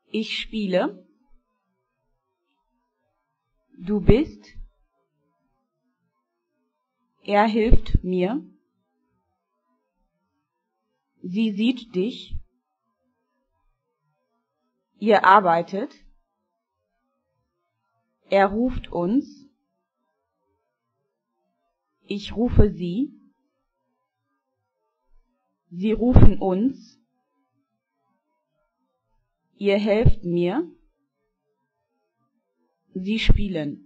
Ich spiele. Du bist. Er hilft mir. Sie sieht dich. Ihr arbeitet. Er ruft uns. Ich rufe sie. Sie rufen uns. Ihr helft mir. Sie spielen.